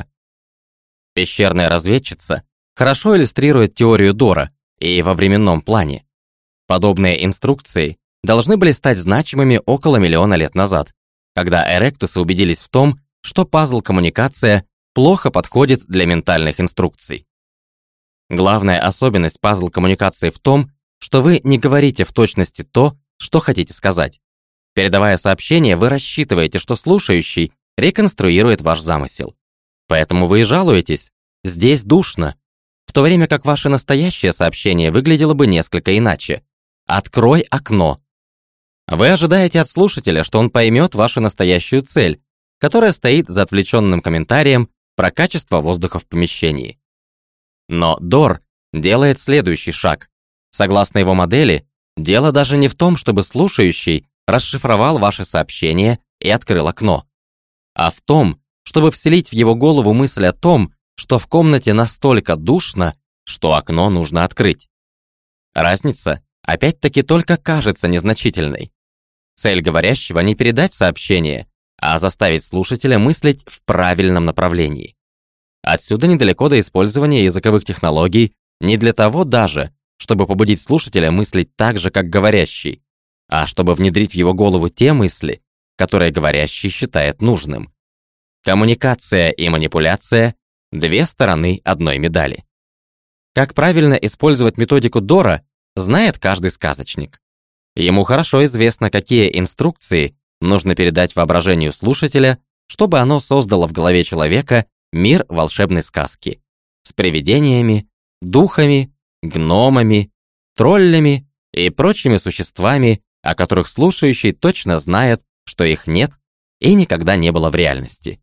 Speaker 1: Пещерная разведчица хорошо иллюстрирует теорию Дора и во временном плане. Подобные инструкции должны были стать значимыми около миллиона лет назад, когда эректусы убедились в том, что пазл-коммуникация плохо подходит для ментальных инструкций. Главная особенность пазл-коммуникации в том, что вы не говорите в точности то, что хотите сказать. Передавая сообщение, вы рассчитываете, что слушающий реконструирует ваш замысел. Поэтому вы и жалуетесь: здесь душно, в то время как ваше настоящее сообщение выглядело бы несколько иначе. Открой окно. Вы ожидаете от слушателя, что он поймет вашу настоящую цель, которая стоит за отвлеченным комментарием про качество воздуха в помещении. Но Дор делает следующий шаг. Согласно его модели, дело даже не в том, чтобы слушающий расшифровал ваше сообщение и открыл окно, а в том, чтобы вселить в его голову мысль о том, что в комнате настолько душно, что окно нужно открыть. Разница опять-таки только кажется незначительной. Цель говорящего не передать сообщение, а заставить слушателя мыслить в правильном направлении. Отсюда недалеко до использования языковых технологий не для того даже, чтобы побудить слушателя мыслить так же, как говорящий, а чтобы внедрить в его голову те мысли, которые говорящий считает нужным. Коммуникация и манипуляция – две стороны одной медали. Как правильно использовать методику Дора, знает каждый сказочник. Ему хорошо известно, какие инструкции нужно передать воображению слушателя, чтобы оно создало в голове человека мир волшебной сказки с привидениями, духами, гномами, троллями и прочими существами, о которых слушающий точно знает, что их нет и никогда не было в реальности.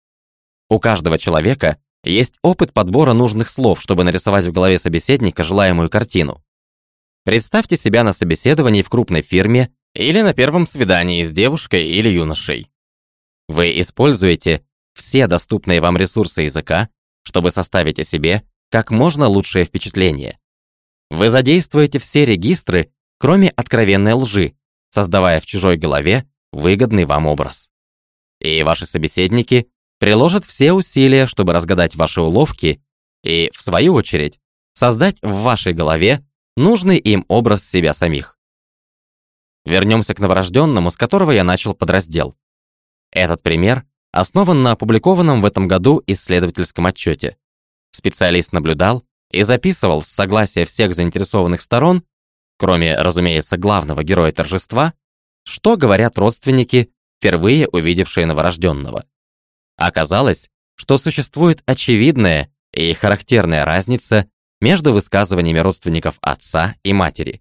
Speaker 1: У каждого человека есть опыт подбора нужных слов, чтобы нарисовать в голове собеседника желаемую картину. Представьте себя на собеседовании в крупной фирме или на первом свидании с девушкой или юношей. Вы используете все доступные вам ресурсы языка, чтобы составить о себе как можно лучшее впечатление. Вы задействуете все регистры, кроме откровенной лжи, создавая в чужой голове выгодный вам образ. И ваши собеседники приложат все усилия, чтобы разгадать ваши уловки и, в свою очередь, создать в вашей голове нужный им образ себя самих. Вернемся к новорожденному, с которого я начал подраздел. Этот пример основан на опубликованном в этом году исследовательском отчете. Специалист наблюдал и записывал с согласия всех заинтересованных сторон, кроме, разумеется, главного героя торжества, что говорят родственники, впервые увидевшие новорожденного. Оказалось, что существует очевидная и характерная разница между высказываниями родственников отца и матери.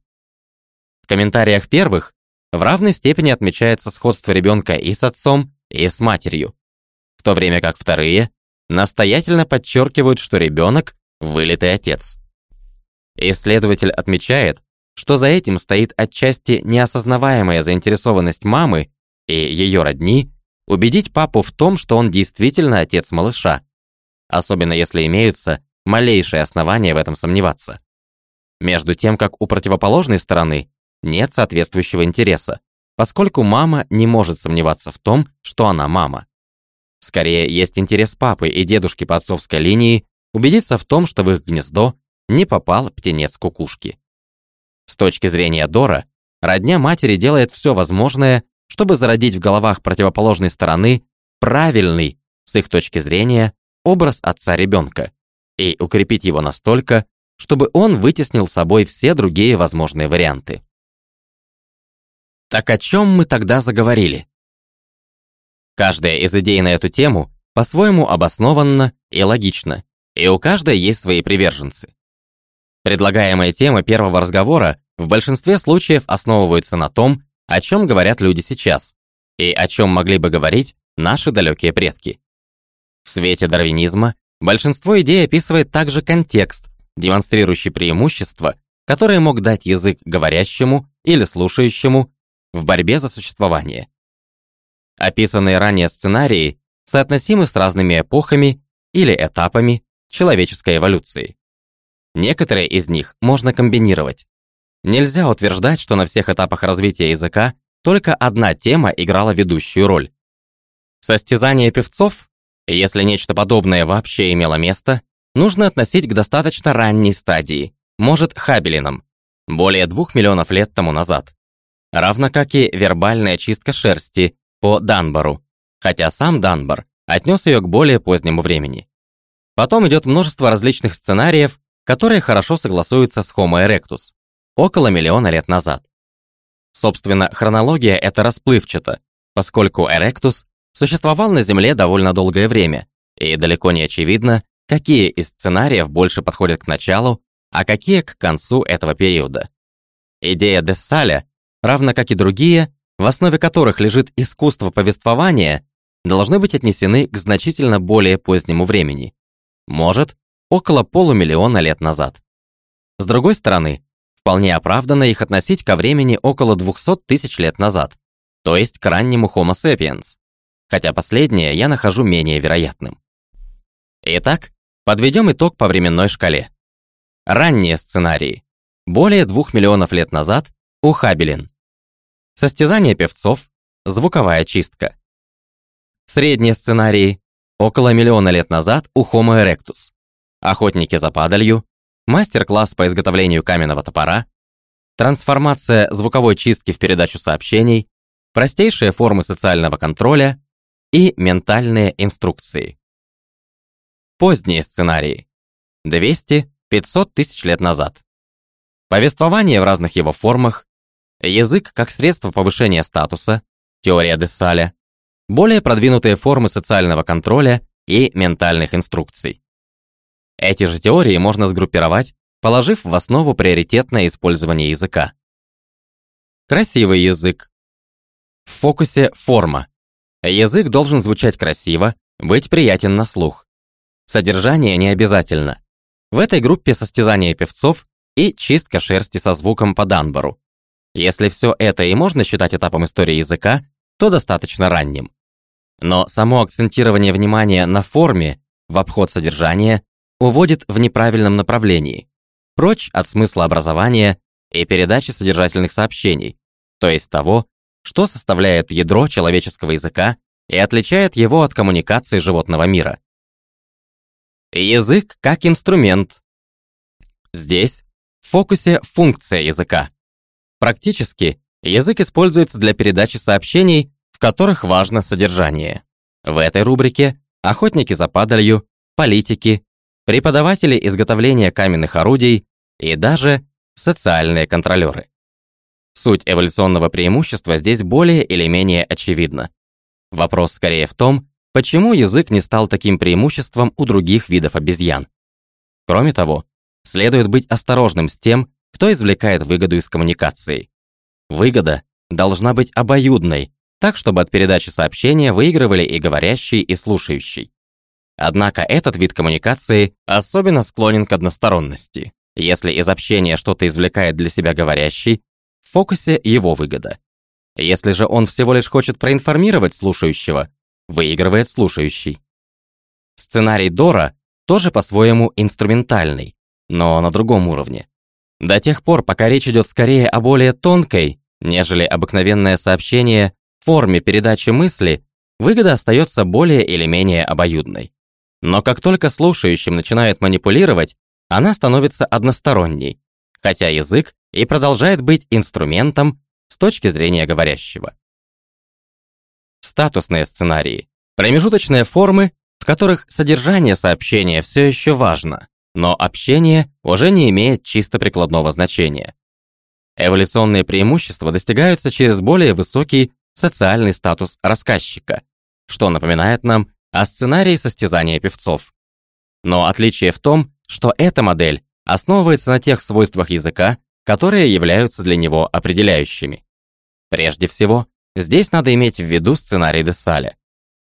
Speaker 1: В комментариях первых в равной степени отмечается сходство ребенка и с отцом, и с матерью, в то время как вторые настоятельно подчеркивают, что ребенок – вылитый отец. Исследователь отмечает, что за этим стоит отчасти неосознаваемая заинтересованность мамы и ее родни убедить папу в том, что он действительно отец малыша, особенно если имеются малейшие основания в этом сомневаться. Между тем, как у противоположной стороны нет соответствующего интереса, поскольку мама не может сомневаться в том, что она мама. Скорее, есть интерес папы и дедушки по отцовской линии убедиться в том, что в их гнездо не попал птенец кукушки. С точки зрения Дора, родня матери делает все возможное, чтобы зародить в головах противоположной стороны правильный, с их точки зрения, образ отца ребенка и укрепить его настолько, чтобы он вытеснил собой все другие возможные варианты. Так о чем мы тогда заговорили? Каждая из идей на эту тему по-своему обоснованна и логична, и у каждой есть свои приверженцы. Предлагаемая тема первого разговора в большинстве случаев основывается на том, о чем говорят люди сейчас, и о чем могли бы говорить наши далекие предки. В свете дарвинизма большинство идей описывает также контекст, демонстрирующий преимущества, которые мог дать язык говорящему или слушающему в борьбе за существование. Описанные ранее сценарии соотносимы с разными эпохами или этапами человеческой эволюции. Некоторые из них можно комбинировать. Нельзя утверждать, что на всех этапах развития языка только одна тема играла ведущую роль. Состязание певцов, если нечто подобное вообще имело место, нужно относить к достаточно ранней стадии, может, Хабелинам, более двух миллионов лет тому назад. Равно как и вербальная чистка шерсти по Данбару, хотя сам Данбар отнес ее к более позднему времени. Потом идет множество различных сценариев, которые хорошо согласуются с Homo erectus, около миллиона лет назад. Собственно, хронология эта расплывчата, поскольку Erectus существовал на Земле довольно долгое время, и далеко не очевидно, какие из сценариев больше подходят к началу, а какие к концу этого периода. Идея Дессаля, равно как и другие, в основе которых лежит искусство повествования, должны быть отнесены к значительно более позднему времени, может, около полумиллиона лет назад. С другой стороны, вполне оправданно их относить ко времени около двухсот тысяч лет назад, то есть к раннему Homo sapiens, хотя последнее я нахожу менее вероятным. Итак, подведем итог по временной шкале. Ранние сценарии. Более двух миллионов лет назад у Хабелин. Состязание певцов, звуковая чистка. Средние сценарии. Около миллиона лет назад у Homo erectus. Охотники за падалью, мастер-класс по изготовлению каменного топора, трансформация звуковой чистки в передачу сообщений, простейшие формы социального контроля и ментальные инструкции. Поздние сценарии. двести-пятьсот тысяч лет назад. Повествование в разных его формах, язык как средство повышения статуса, теория Дессаля, более продвинутые формы социального контроля и ментальных инструкций. Эти же теории можно сгруппировать, положив в основу приоритетное использование языка. Красивый язык. В фокусе форма. Язык должен звучать красиво, быть приятен на слух. Содержание не обязательно. В этой группе состязание певцов и чистка шерсти со звуком по Данбару. Если все это и можно считать этапом истории языка, то достаточно ранним. Но само акцентирование внимания на форме в обход содержания уводит в неправильном направлении, прочь от смысла образования и передачи содержательных сообщений, то есть того, что составляет ядро человеческого языка и отличает его от коммуникации животного мира. Язык как инструмент. Здесь в фокусе функция языка. Практически язык используется для передачи сообщений, в которых важно содержание. В этой рубрике охотники за падалью, политики, преподаватели изготовления каменных орудий и даже социальные контролеры. Суть эволюционного преимущества здесь более или менее очевидна. Вопрос скорее в том, почему язык не стал таким преимуществом у других видов обезьян. Кроме того, следует быть осторожным с тем, кто извлекает выгоду из коммуникации. Выгода должна быть обоюдной, так чтобы от передачи сообщения выигрывали и говорящий, и слушающий. Однако этот вид коммуникации особенно склонен к односторонности. Если из общения что-то извлекает для себя говорящий, в фокусе его выгода. Если же он всего лишь хочет проинформировать слушающего, выигрывает слушающий. Сценарий Дора тоже по-своему инструментальный, но на другом уровне. До тех пор, пока речь идет скорее о более тонкой, нежели обыкновенное сообщение, форме передачи мысли, выгода остается более или менее обоюдной. Но как только слушающим начинают манипулировать, она становится односторонней, хотя язык и продолжает быть инструментом с точки зрения говорящего. Статусные сценарии – промежуточные формы, в которых содержание сообщения все еще важно, но общение уже не имеет чисто прикладного значения. Эволюционные преимущества достигаются через более высокий социальный статус рассказчика, что напоминает нам о сценарии состязания певцов. Но отличие в том, что эта модель основывается на тех свойствах языка, которые являются для него определяющими. Прежде всего, здесь надо иметь в виду сценарий Дессаля.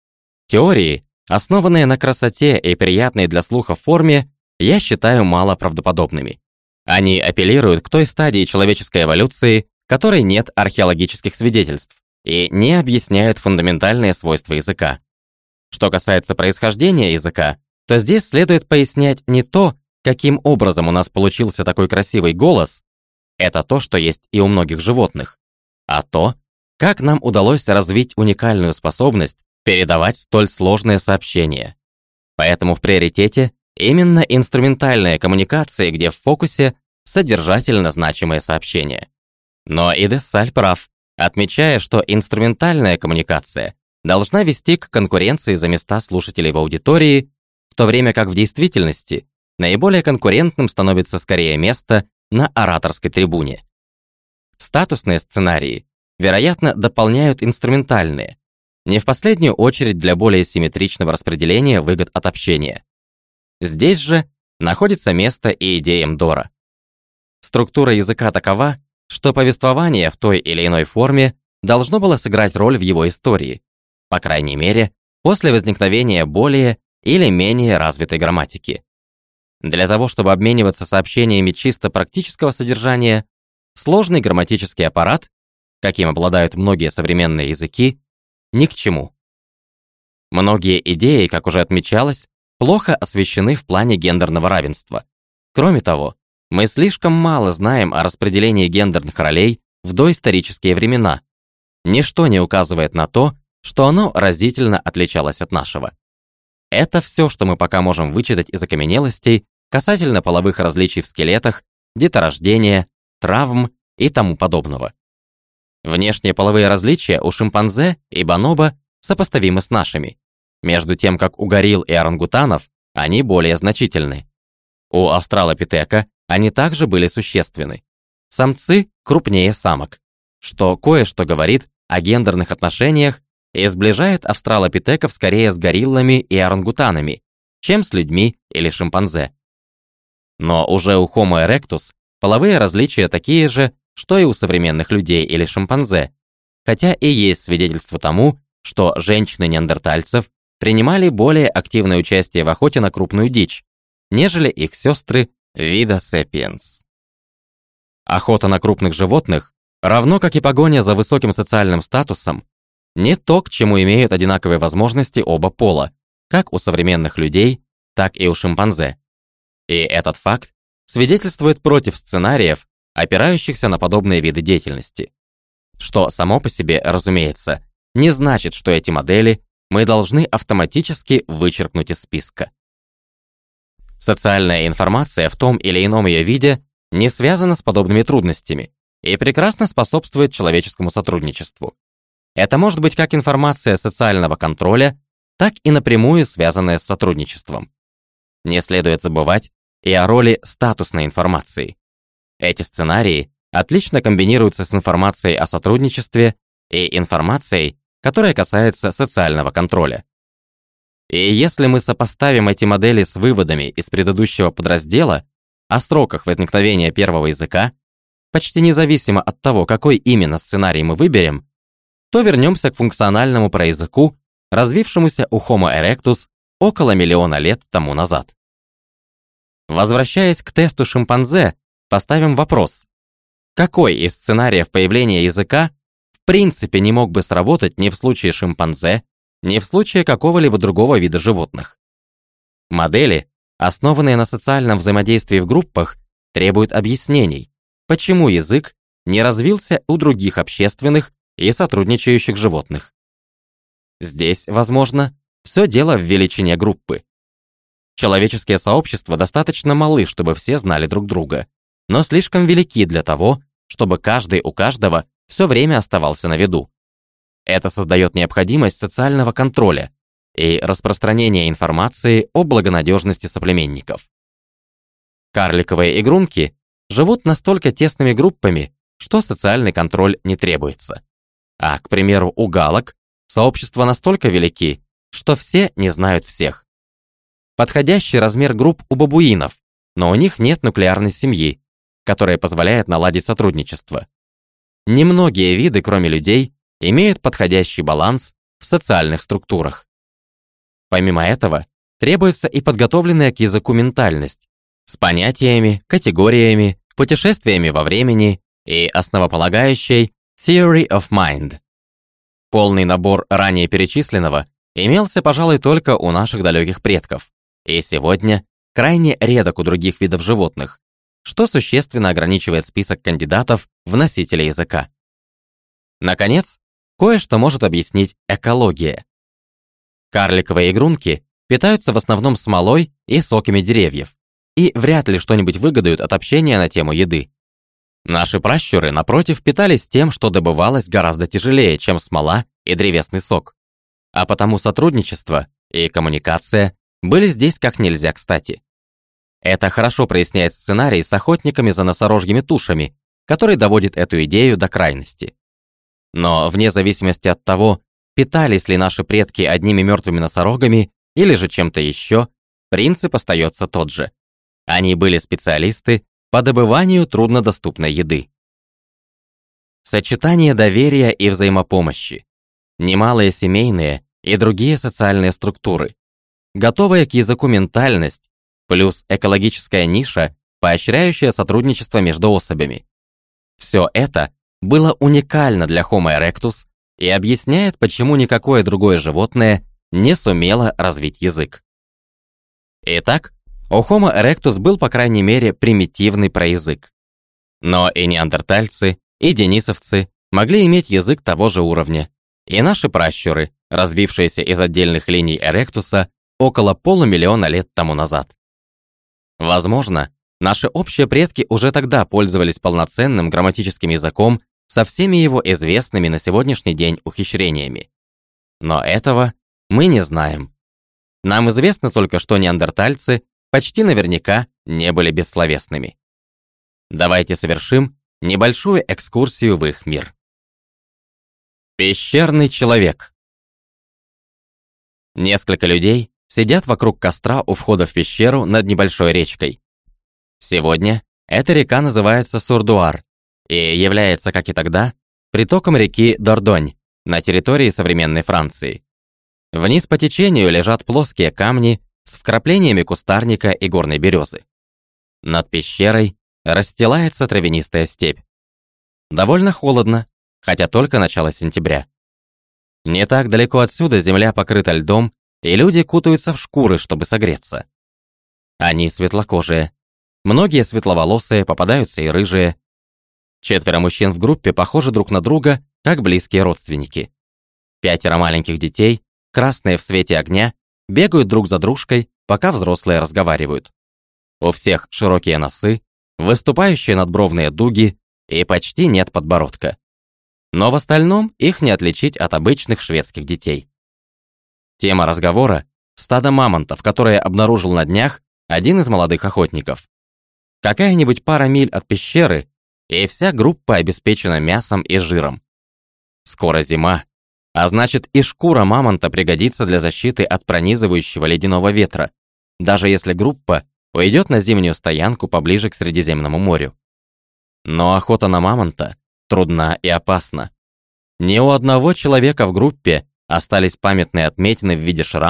Speaker 1: Теории, основанные на красоте и приятной для слуха форме, я считаю малоправдоподобными. Они апеллируют к той стадии человеческой эволюции, которой нет археологических свидетельств, и не объясняют фундаментальные свойства языка. Что касается происхождения языка, то здесь следует пояснять не то, каким образом у нас получился такой красивый голос, это то, что есть и у многих животных, а то, как нам удалось развить уникальную способность передавать столь сложные сообщения. Поэтому в приоритете именно инструментальные коммуникации, где в фокусе содержательно значимые сообщения. Но и Дессаль прав, отмечая, что инструментальная коммуникация должна вести к конкуренции за места слушателей в аудитории, в то время как в действительности наиболее конкурентным становится скорее место на ораторской трибуне. Статусные сценарии, вероятно, дополняют инструментальные, не в последнюю очередь для более симметричного распределения выгод от общения. Здесь же находится место и идеям Дора. Структура языка такова, что повествование в той или иной форме должно было сыграть роль в его истории, по крайней мере, после возникновения более или менее развитой грамматики. Для того, чтобы обмениваться сообщениями чисто практического содержания, сложный грамматический аппарат, каким обладают многие современные языки, ни к чему. Многие идеи, как уже отмечалось, плохо освещены в плане гендерного равенства. Кроме того, мы слишком мало знаем о распределении гендерных ролей в доисторические времена. Ничто не указывает на то, что оно разительно отличалось от нашего. Это все, что мы пока можем вычитать из окаменелостей касательно половых различий в скелетах, деторождения, травм и тому подобного. Внешние половые различия у шимпанзе и бонобо сопоставимы с нашими, между тем как у горилл и орангутанов они более значительны. У австралопитека они также были существенны. Самцы крупнее самок, что кое-что говорит о гендерных отношениях и сближает австралопитеков скорее с гориллами и орангутанами, чем с людьми или шимпанзе. Но уже у Homo erectus половые различия такие же, что и у современных людей или шимпанзе, хотя и есть свидетельство тому, что женщины неандертальцев принимали более активное участие в охоте на крупную дичь, нежели их сестры вида Sapiens. Охота на крупных животных, равно как и погоня за высоким социальным статусом, не то, к чему имеют одинаковые возможности оба пола, как у современных людей, так и у шимпанзе. И этот факт свидетельствует против сценариев, опирающихся на подобные виды деятельности. Что само по себе, разумеется, не значит, что эти модели мы должны автоматически вычеркнуть из списка. Социальная информация в том или ином ее виде не связана с подобными трудностями и прекрасно способствует человеческому сотрудничеству. Это может быть как информация социального контроля, так и напрямую связанная с сотрудничеством. Не следует забывать и о роли статусной информации. Эти сценарии отлично комбинируются с информацией о сотрудничестве и информацией, которая касается социального контроля. И если мы сопоставим эти модели с выводами из предыдущего подраздела о сроках возникновения первого языка, почти независимо от того, какой именно сценарий мы выберем, то вернемся к функциональному проязыку, развившемуся у Homo erectus около миллиона лет тому назад. Возвращаясь к тесту шимпанзе, поставим вопрос: какой из сценариев появления языка в принципе не мог бы сработать ни в случае шимпанзе, ни в случае какого-либо другого вида животных? Модели, основанные на социальном взаимодействии в группах, требуют объяснений, почему язык не развился у других общественных и сотрудничающих животных. Здесь, возможно, все дело в величине группы. Человеческие сообщества достаточно малы, чтобы все знали друг друга, но слишком велики для того, чтобы каждый у каждого все время оставался на виду. Это создает необходимость социального контроля и распространения информации о благонадежности соплеменников. Карликовые игрунки живут настолько тесными группами, что социальный контроль не требуется. А, к примеру, у галок сообщества настолько велики, что все не знают всех. Подходящий размер групп у бабуинов, но у них нет нуклеарной семьи, которая позволяет наладить сотрудничество. Немногие виды, кроме людей, имеют подходящий баланс в социальных структурах. Помимо этого, требуется и подготовленная к языку ментальность с понятиями, категориями, путешествиями во времени и основополагающей theory of mind. Полный набор ранее перечисленного имелся, пожалуй, только у наших далеких предков, и сегодня крайне редок у других видов животных, что существенно ограничивает список кандидатов в носители языка. Наконец, кое-что может объяснить экология. Карликовые игрунки питаются в основном смолой и соками деревьев, и вряд ли что-нибудь выгадают от общения на тему еды. Наши пращуры, напротив, питались тем, что добывалось гораздо тяжелее, чем смола и древесный сок. А потому сотрудничество и коммуникация были здесь как нельзя кстати. Это хорошо проясняет сценарий с охотниками за носорожьими тушами, который доводит эту идею до крайности. Но вне зависимости от того, питались ли наши предки одними мертвыми носорогами или же чем-то еще, принцип остается тот же. Они были специалисты по добыванию труднодоступной еды. Сочетание доверия и взаимопомощи, немалые семейные и другие социальные структуры, готовая к языку ментальность, плюс экологическая ниша, поощряющая сотрудничество между особями. Все это было уникально для Homo erectus и объясняет, почему никакое другое животное не сумело развить язык. Итак, у Homo erectus был, по крайней мере, примитивный проязык. Но и неандертальцы, и денисовцы могли иметь язык того же уровня, и наши пращуры, развившиеся из отдельных линий эректуса около полумиллиона лет тому назад. Возможно, наши общие предки уже тогда пользовались полноценным грамматическим языком со всеми его известными на сегодняшний день ухищрениями. Но этого мы не знаем. Нам известно только, что неандертальцы почти наверняка не были бессловесными. Давайте совершим небольшую экскурсию в их мир. Пещерный человек. Несколько людей сидят вокруг костра у входа в пещеру над небольшой речкой. Сегодня эта река называется Сурдуар и является, как и тогда, притоком реки Дордонь на территории современной Франции. Вниз по течению лежат плоские камни с вкраплениями кустарника и горной березы. Над пещерой расстилается травянистая степь. Довольно холодно, хотя только начало сентября. Не так далеко отсюда земля покрыта льдом, и люди кутаются в шкуры, чтобы согреться. Они светлокожие. Многие светловолосые, попадаются и рыжие. Четверо мужчин в группе похожи друг на друга, как близкие родственники. Пятеро маленьких детей, красные в свете огня, бегают друг за дружкой, пока взрослые разговаривают. У всех широкие носы, выступающие надбровные дуги и почти нет подбородка. Но в остальном их не отличить от обычных шведских детей. Тема разговора – стадо мамонтов, которое обнаружил на днях один из молодых охотников. Какая-нибудь пара миль от пещеры, и вся группа обеспечена мясом и жиром. Скоро зима, а значит и шкура мамонта пригодится для защиты от пронизывающего ледяного ветра, даже если группа уйдет на зимнюю стоянку поближе к Средиземному морю. Но охота на мамонта трудна и опасна. Ни у одного человека в группе остались памятные отметины в виде шрамов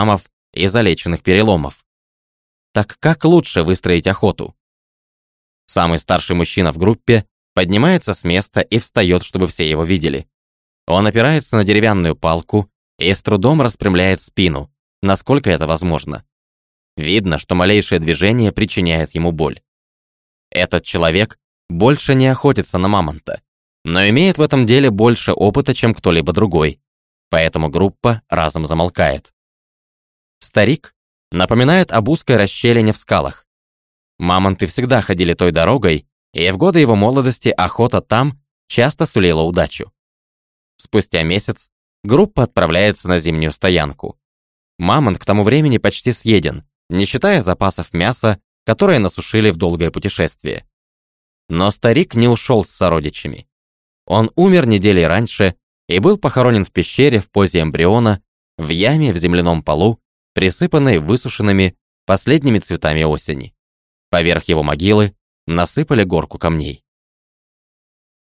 Speaker 1: и залеченных переломов. Так как лучше выстроить охоту? Самый старший мужчина в группе поднимается с места и встает, чтобы все его видели. Он опирается на деревянную палку и с трудом распрямляет спину, насколько это возможно. Видно, что малейшее движение причиняет ему боль. Этот человек больше не охотится на мамонта, но имеет в этом деле больше опыта, чем кто-либо другой, поэтому группа разом замолкает. Старик напоминает об узкой расщелине в скалах. Мамонты всегда ходили той дорогой, и в годы его молодости охота там часто сулила удачу. Спустя месяц группа отправляется на зимнюю стоянку. Мамонт к тому времени почти съеден, не считая запасов мяса, которые насушили в долгое путешествие. Но старик не ушел с сородичами. Он умер недели раньше и был похоронен в пещере в позе эмбриона, в яме в земляном полу, присыпанной высушенными последними цветами осени. Поверх его могилы насыпали горку камней.